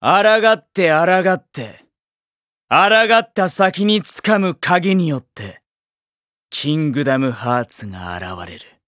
抗って抗って、抗った先に掴む鍵によって、キングダムハーツが現れる。